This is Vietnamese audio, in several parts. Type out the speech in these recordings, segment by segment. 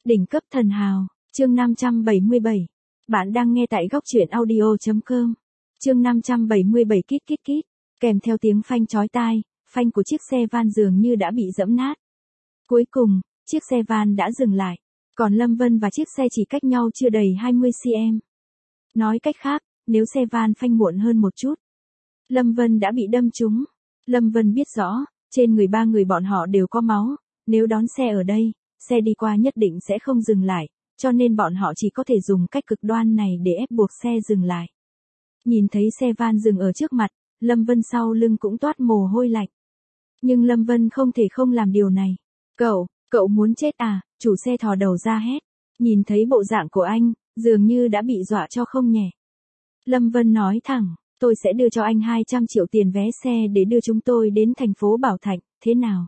Đỉnh cấp thần hào, chương 577. Bạn đang nghe tại góc truyện audio.com. Chương 577 kít kít kít, kèm theo tiếng phanh chói tai, phanh của chiếc xe van dường như đã bị giẫm nát. Cuối cùng, chiếc xe van đã dừng lại, còn Lâm Vân và chiếc xe chỉ cách nhau chưa đầy 20 cm. Nói cách khác, nếu xe van phanh muộn hơn một chút, Lâm Vân đã bị đâm trúng. Lâm Vân biết rõ, trên người ba người bọn họ đều có máu, nếu đón xe ở đây, xe đi qua nhất định sẽ không dừng lại, cho nên bọn họ chỉ có thể dùng cách cực đoan này để ép buộc xe dừng lại. Nhìn thấy xe van dừng ở trước mặt, Lâm Vân sau lưng cũng toát mồ hôi lạnh. Nhưng Lâm Vân không thể không làm điều này. Cậu muốn chết à? Chủ xe thò đầu ra hét. Nhìn thấy bộ dạng của anh, dường như đã bị dọa cho không nhẹ. Lâm Vân nói thẳng, tôi sẽ đưa cho anh 200 triệu tiền vé xe để đưa chúng tôi đến thành phố Bảo Thạnh, thế nào?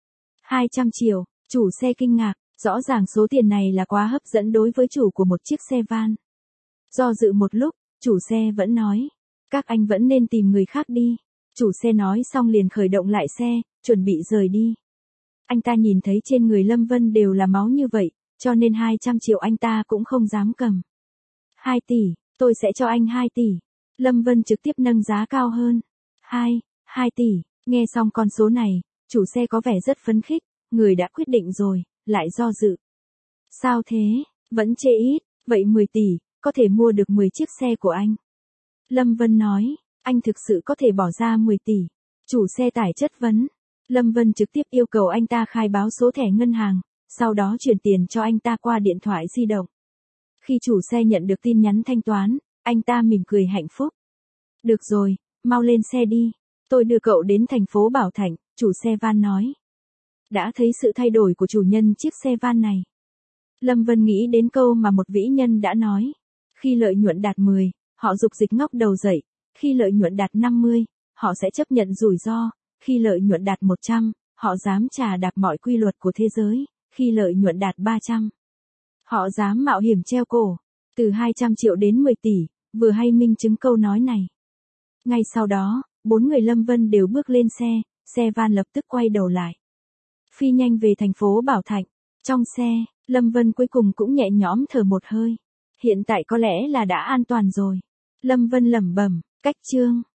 200 triệu, chủ xe kinh ngạc, rõ ràng số tiền này là quá hấp dẫn đối với chủ của một chiếc xe van. Do dự một lúc, chủ xe vẫn nói, các anh vẫn nên tìm người khác đi. Chủ xe nói xong liền khởi động lại xe, chuẩn bị rời đi. Anh ta nhìn thấy trên người Lâm Vân đều là máu như vậy, cho nên 200 triệu anh ta cũng không dám cầm. 2 tỷ, tôi sẽ cho anh 2 tỷ. Lâm Vân trực tiếp nâng giá cao hơn. 2 tỷ, nghe xong con số này, chủ xe có vẻ rất phấn khích, người đã quyết định rồi, lại do dự. Sao thế, vẫn chê ít, vậy 10 tỷ, có thể mua được 10 chiếc xe của anh. Lâm Vân nói, anh thực sự có thể bỏ ra 10 tỷ. Chủ xe tải chất vấn. Lâm Vân trực tiếp yêu cầu anh ta khai báo số thẻ ngân hàng, sau đó chuyển tiền cho anh ta qua điện thoại di động. Khi chủ xe nhận được tin nhắn thanh toán, anh ta mỉm cười hạnh phúc. Được rồi, mau lên xe đi. Tôi đưa cậu đến thành phố Bảo Thạnh, chủ xe van nói. Đã thấy sự thay đổi của chủ nhân chiếc xe van này. Lâm Vân nghĩ đến câu mà một vĩ nhân đã nói. Khi lợi nhuận đạt 10, họ dục dịch ngóc đầu dậy. Khi lợi nhuận đạt 50, họ sẽ chấp nhận rủi ro. Khi lợi nhuận đạt 100, họ dám chà đạp mọi quy luật của thế giới. Khi lợi nhuận đạt 300, họ dám mạo hiểm treo cổ. Từ 200 triệu đến 10 tỷ, vừa hay minh chứng câu nói này. Ngay sau đó, 4 người Lâm Vân đều bước lên xe van lập tức quay đầu lại. Phi nhanh về thành phố Bảo Thạnh. Trong xe, Lâm Vân cuối cùng cũng nhẹ nhõm thở một hơi. Hiện tại có lẽ là đã an toàn rồi. Lâm Vân lẩm bẩm, cách chương.